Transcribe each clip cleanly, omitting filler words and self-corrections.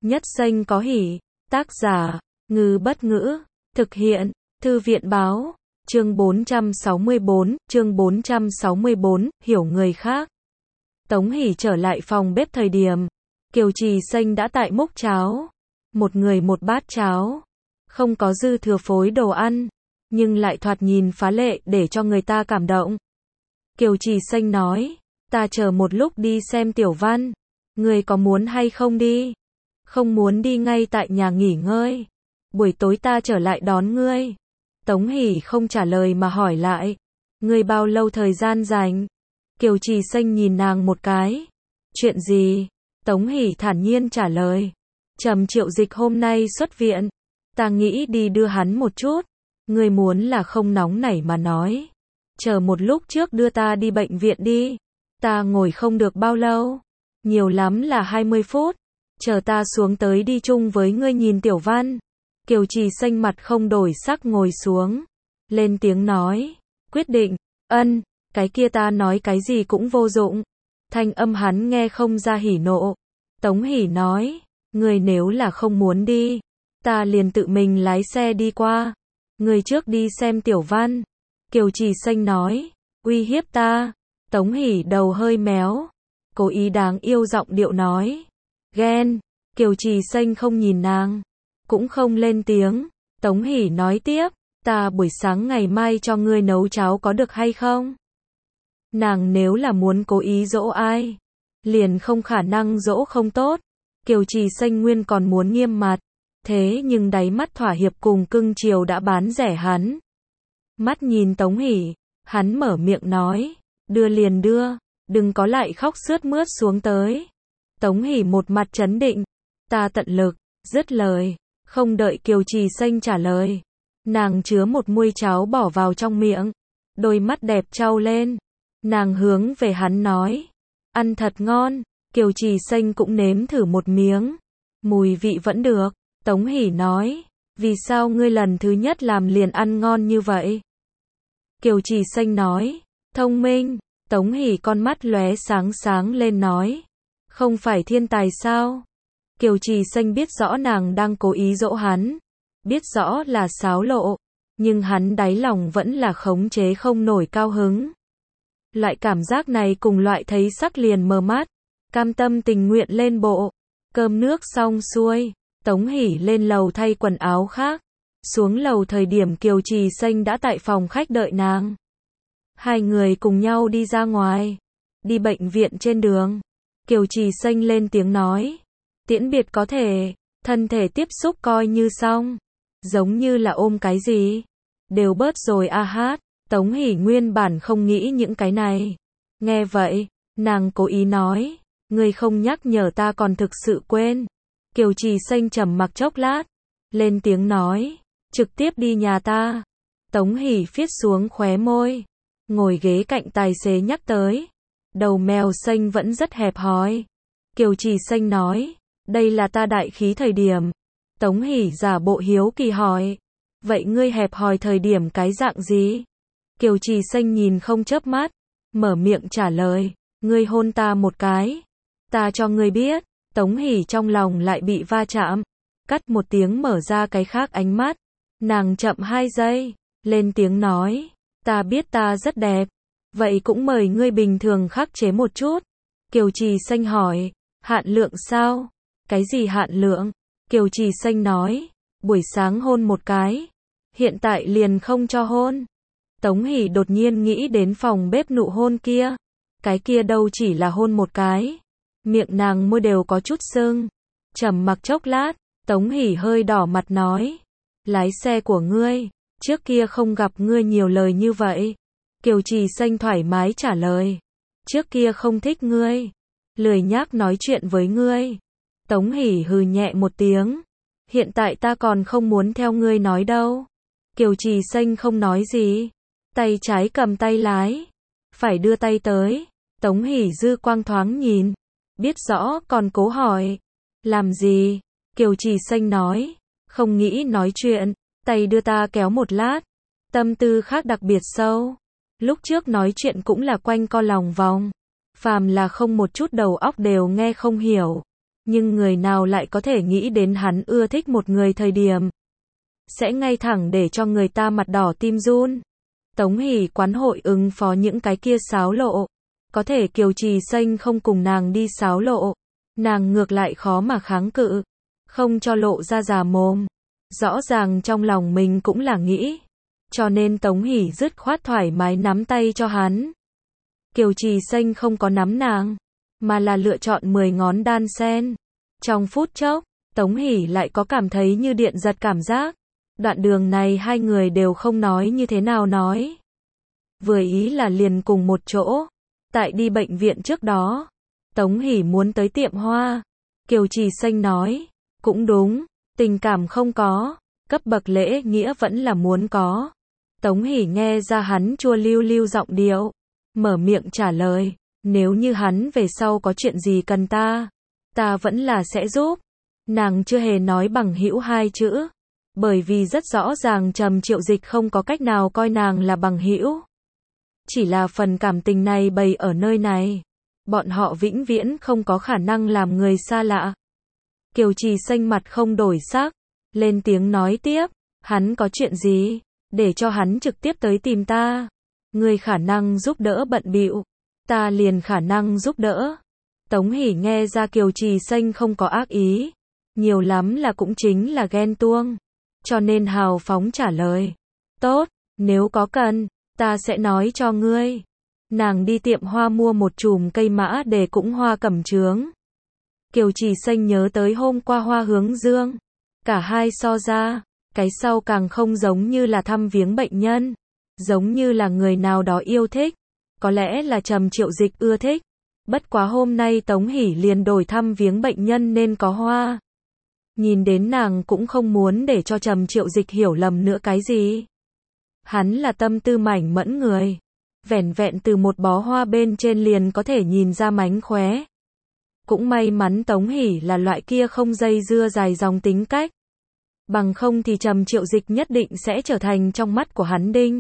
Nhất Xanh có hỉ. Tác giả, Ngư Bất Ngữ. Thực hiện, Thư viện Báo. Chương 464, hiểu người khác. Tống Hỷ trở lại phòng bếp thời điểm Kiều Trì Xanh đã tại múc cháo. Một người một bát cháo. Không có dư thừa phối đồ ăn, nhưng lại thoạt nhìn phá lệ để cho người ta cảm động. Kiều Trì Xanh nói, ta chờ một lúc đi xem Tiểu Văn. Người có muốn hay không đi? Không muốn đi ngay tại nhà nghỉ ngơi. Buổi tối ta trở lại đón ngươi. Tống Hỷ không trả lời mà hỏi lại, ngươi bao lâu thời gian rảnh? Kiều Trì Xanh nhìn nàng một cái. Chuyện gì? Tống Hỷ thản nhiên trả lời, Trầm Triệu Dịch hôm nay xuất viện, ta nghĩ đi đưa hắn một chút. Ngươi muốn là không nóng nảy mà nói, chờ một lúc trước đưa ta đi bệnh viện đi. Ta ngồi không được bao lâu, nhiều lắm là 20 phút. Chờ ta xuống tới đi chung với ngươi nhìn Tiểu Văn. Kiều Trì Xanh mặt không đổi sắc ngồi xuống, lên tiếng nói, quyết định. Ân, cái kia ta nói cái gì cũng vô dụng. Thanh âm hắn nghe không ra hỉ nộ. Tống Hỷ nói, ngươi nếu là không muốn đi, ta liền tự mình lái xe đi qua. Ngươi trước đi xem Tiểu Văn. Kiều Trì Xanh nói, uy hiếp ta. Tống Hỷ đầu hơi méo, cố ý đáng yêu giọng điệu nói, ghen. Kiều Trì Xanh không nhìn nàng, cũng không lên tiếng. Tống Hỷ nói tiếp, ta buổi sáng ngày mai cho ngươi nấu cháo có được hay không? Nàng nếu là muốn cố ý dỗ ai, liền không khả năng dỗ không tốt. Kiều Trì Xanh nguyên còn muốn nghiêm mặt, thế nhưng đáy mắt thỏa hiệp cùng cưng chiều đã bán rẻ hắn. Mắt nhìn Tống Hỷ, hắn mở miệng nói, đưa liền đưa, đừng có lại khóc sướt mướt xuống tới. Tống Hỷ một mặt trấn định, ta tận lực. Dứt lời, không đợi Kiều Trì Xanh trả lời, nàng chứa một muôi cháo bỏ vào trong miệng, đôi mắt đẹp trao lên. Nàng hướng về hắn nói, ăn thật ngon. Kiều Trì Xanh cũng nếm thử một miếng, mùi vị vẫn được. Tống Hỷ nói, vì sao ngươi lần thứ nhất làm liền ăn ngon như vậy? Kiều Trì Xanh nói, thông minh. Tống Hỷ con mắt lóe sáng sáng lên nói, không phải thiên tài sao? Kiều Trì Xanh biết rõ nàng đang cố ý dỗ hắn, biết rõ là xáo lộ, nhưng hắn đáy lòng vẫn là khống chế không nổi cao hứng. Loại cảm giác này cùng loại thấy sắc liền mờ mắt, cam tâm tình nguyện lên bộ. Cơm nước xong xuôi, Tống Hỷ lên lầu thay quần áo khác. Xuống lầu thời điểm Kiều Trì Xanh đã tại phòng khách đợi nàng. Hai người cùng nhau đi ra ngoài, đi bệnh viện trên đường. Kiều Trì Xanh lên tiếng nói, tiễn biệt có thể, thân thể tiếp xúc coi như xong. Giống như là ôm cái gì, đều bớt rồi a hát. Tống Hỷ nguyên bản không nghĩ những cái này. Nghe vậy, nàng cố ý nói, ngươi không nhắc nhở ta còn thực sự quên. Kiều Trì Xanh trầm mặc chốc lát, lên tiếng nói, trực tiếp đi nhà ta. Tống Hỷ phiết xuống khóe môi, ngồi ghế cạnh tài xế nhắc tới, đầu mèo xanh vẫn rất hẹp hòi. Kiều Trì Xanh nói, đây là ta đại khí thời điểm. Tống Hỷ giả bộ hiếu kỳ hỏi, vậy ngươi hẹp hòi thời điểm cái dạng gì? Kiều Trì Xanh nhìn không chớp mắt, mở miệng trả lời, ngươi hôn ta một cái, ta cho ngươi biết. Tống Hỷ trong lòng lại bị va chạm, cắt một tiếng mở ra cái khác ánh mắt. Nàng chậm 2 giây, lên tiếng nói, ta biết ta rất đẹp, vậy cũng mời ngươi bình thường khắc chế một chút. Kiều Trì Xanh hỏi, hạn lượng sao? Cái gì hạn lượng? Kiều Trì Xanh nói, buổi sáng hôn một cái, hiện tại liền không cho hôn. Tống Hỷ đột nhiên nghĩ đến phòng bếp nụ hôn kia, cái kia đâu chỉ là hôn một cái, miệng nàng môi đều có chút sưng. Trầm mặc chốc lát, Tống Hỷ hơi đỏ mặt nói, lái xe của ngươi, trước kia không gặp ngươi nhiều lời như vậy. Kiều Trì Xanh thoải mái trả lời, trước kia không thích ngươi, lười nhác nói chuyện với ngươi. Tống Hỷ hừ nhẹ một tiếng, hiện tại ta còn không muốn theo ngươi nói đâu. Kiều Trì Xanh không nói gì, tay trái cầm tay lái, phải đưa tay tới. Tống Hỷ dư quang thoáng nhìn, biết rõ còn cố hỏi, làm gì? Kiều Trì Xanh nói, không nghĩ nói chuyện, tay đưa ta kéo một lát, tâm tư khác đặc biệt sâu. Lúc trước nói chuyện cũng là quanh co lòng vòng, phàm là không một chút đầu óc đều nghe không hiểu. Nhưng người nào lại có thể nghĩ đến hắn ưa thích một người thời điểm sẽ ngay thẳng để cho người ta mặt đỏ tim run. Tống Hỷ quán hội ứng phó những cái kia xáo lộ. Có thể Kiều Trì Xanh không cùng nàng đi xáo lộ. Nàng ngược lại khó mà kháng cự. Không cho lộ ra già mồm. Rõ ràng trong lòng mình cũng là nghĩ. Cho nên Tống Hỷ dứt khoát thoải mái nắm tay cho hắn. Kiều Trì Xanh không có nắm nàng, mà là lựa chọn 10 ngón đan sen. Trong phút chốc, Tống Hỷ lại có cảm thấy như điện giật cảm giác. Đoạn đường này hai người đều không nói như thế nào nói. Vừa ý là liền cùng một chỗ. Tại đi bệnh viện trước đó, Tống Hỷ muốn tới tiệm hoa. Kiều Trì Xanh nói, cũng đúng, tình cảm không có, cấp bậc lễ nghĩa vẫn là muốn có. Tống Hỷ nghe ra hắn chua lưu lưu giọng điệu, mở miệng trả lời, nếu như hắn về sau có chuyện gì cần ta vẫn là sẽ giúp. Nàng chưa hề nói bằng hữu hai chữ, bởi vì rất rõ ràng Trầm Triệu Dịch không có cách nào coi nàng là bằng hữu. Chỉ là phần cảm tình này bày ở nơi này, bọn họ vĩnh viễn không có khả năng làm người xa lạ. Kiều Trì Xanh mặt không đổi sắc, lên tiếng nói tiếp, hắn có chuyện gì, để cho hắn trực tiếp tới tìm ta. Người khả năng giúp đỡ bận bịu, ta liền khả năng giúp đỡ. Tống Hỷ nghe ra Kiều Trì Xanh không có ác ý, nhiều lắm là cũng chính là ghen tuông, cho nên hào phóng trả lời, tốt, nếu có cần, ta sẽ nói cho ngươi. Nàng đi tiệm hoa mua một chùm cây mã để cũng hoa cẩm chướng. Kiều Trì Xanh nhớ tới hôm qua hoa hướng dương, cả hai so ra, cái sau càng không giống như là thăm viếng bệnh nhân, giống như là người nào đó yêu thích, có lẽ là Trầm Triệu Dịch ưa thích. Bất quá hôm nay Tống Hỷ liền đổi thăm viếng bệnh nhân nên có hoa. Nhìn đến nàng cũng không muốn để cho Trầm Triệu Dịch hiểu lầm nữa cái gì. Hắn là tâm tư mảnh mẫn người, vẻn vẹn từ một bó hoa bên trên liền có thể nhìn ra mánh khóe. Cũng may mắn Tống Hỷ là loại kia không dây dưa dài dòng tính cách. Bằng không thì Trầm Triệu Dịch nhất định sẽ trở thành trong mắt của hắn đinh.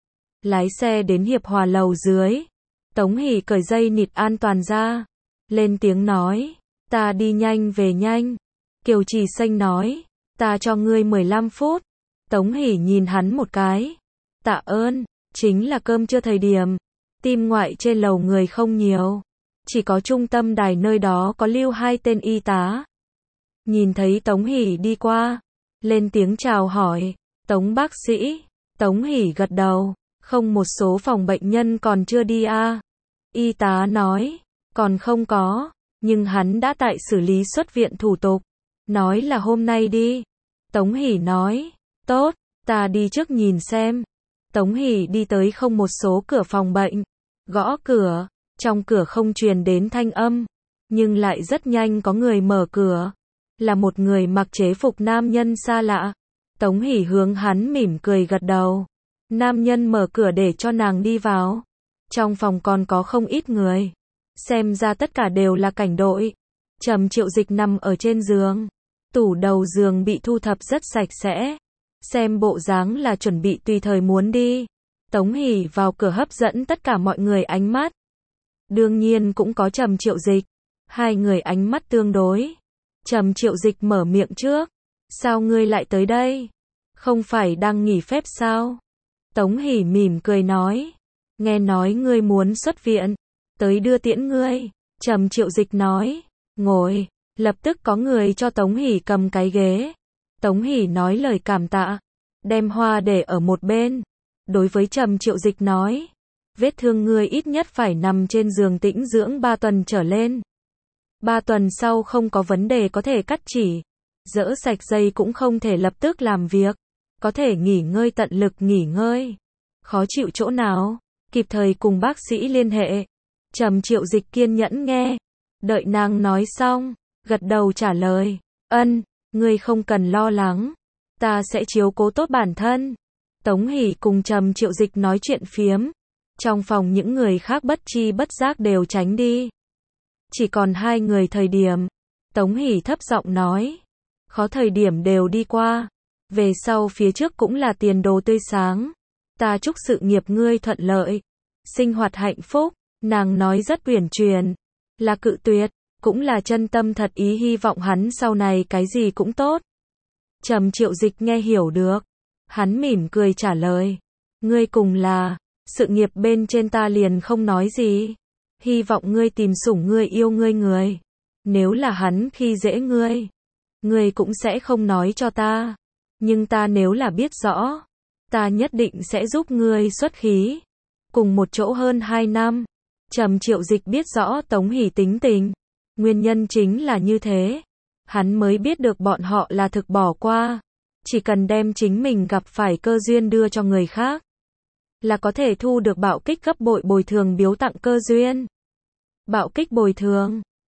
Lái xe đến Hiệp Hòa lầu dưới. Tống Hỷ cởi dây nịt an toàn ra. Lên tiếng nói, ta đi nhanh về nhanh. Kiều Trì Xanh nói, ta cho ngươi 15 phút. Tống Hỷ nhìn hắn một cái. Tạ ơn, chính là cơm trưa thời điểm. Tim ngoại trên lầu người không nhiều. Chỉ có trung tâm đài nơi đó có lưu 2 tên y tá. Nhìn thấy Tống Hỷ đi qua, lên tiếng chào hỏi, Tống bác sĩ. Tống Hỷ gật đầu, không một số phòng bệnh nhân còn chưa đi à. Y tá nói, còn không có, nhưng hắn đã tại xử lý xuất viện thủ tục, nói là hôm nay đi. Tống Hỷ nói, tốt, ta đi trước nhìn xem. Tống Hỷ đi tới không một số cửa phòng bệnh, gõ cửa, trong cửa không truyền đến thanh âm, nhưng lại rất nhanh có người mở cửa, là một người mặc chế phục nam nhân xa lạ. Tống Hỷ hướng hắn mỉm cười gật đầu. Nam nhân mở cửa để cho nàng đi vào. Trong phòng còn có không ít người. Xem ra tất cả đều là cảnh đội. Trầm Triệu Dịch nằm ở trên giường. Tủ đầu giường bị thu thập rất sạch sẽ. Xem bộ dáng là chuẩn bị tùy thời muốn đi. Tống Hỷ vào cửa hấp dẫn tất cả mọi người ánh mắt. Đương nhiên cũng có Trầm Triệu Dịch. Hai người ánh mắt tương đối. Trầm Triệu Dịch mở miệng trước. Sao ngươi lại tới đây? Không phải đang nghỉ phép sao? Tống Hỷ mỉm cười nói. Nghe nói ngươi muốn xuất viện. Tới đưa tiễn ngươi. Trầm Triệu Dịch nói. Ngồi. Lập tức có người cho Tống Hỷ cầm cái ghế. Tống Hỷ nói lời cảm tạ. Đem hoa để ở một bên. Đối với Trầm Triệu Dịch nói. Vết thương ngươi ít nhất phải nằm trên giường tĩnh dưỡng 3 tuần trở lên. 3 tuần sau không có vấn đề có thể cắt chỉ. Dỡ sạch dây cũng không thể lập tức làm việc. Có thể nghỉ ngơi tận lực nghỉ ngơi. Khó chịu chỗ nào, kịp thời cùng bác sĩ liên hệ. Trầm Triệu Dịch kiên nhẫn nghe. Đợi nàng nói xong, gật đầu trả lời. Ân, ngươi không cần lo lắng. Ta sẽ chiếu cố tốt bản thân. Tống Hỷ cùng Trầm Triệu Dịch nói chuyện phiếm. Trong phòng những người khác bất chi bất giác đều tránh đi. Chỉ còn hai người thời điểm. Tống Hỷ thấp giọng nói. Khó thời điểm đều đi qua. Về sau phía trước cũng là tiền đồ tươi sáng. Ta chúc sự nghiệp ngươi thuận lợi. Sinh hoạt hạnh phúc. Nàng nói rất uyển chuyển. Là cự tuyệt. cũng là chân tâm thật ý hy vọng hắn sau này cái gì cũng tốt. Trầm Triệu Dịch nghe hiểu được. Hắn mỉm cười trả lời. Ngươi cùng là, sự nghiệp bên trên ta liền không nói gì. Hy vọng ngươi tìm sủng ngươi yêu ngươi người. Nếu là hắn khi dễ ngươi cũng sẽ không nói cho ta. Nhưng ta nếu là biết rõ, ta nhất định sẽ giúp ngươi xuất khí. Cùng một chỗ hơn 2 năm. Trầm Triệu Dịch biết rõ Tống Hỷ tính tình. Nguyên nhân chính là như thế. Hắn mới biết được bọn họ là thực bỏ qua. Chỉ cần đem chính mình gặp phải cơ duyên đưa cho người khác, là có thể thu được bạo kích gấp bội bồi thường biếu tặng cơ duyên. Bạo kích bồi thường.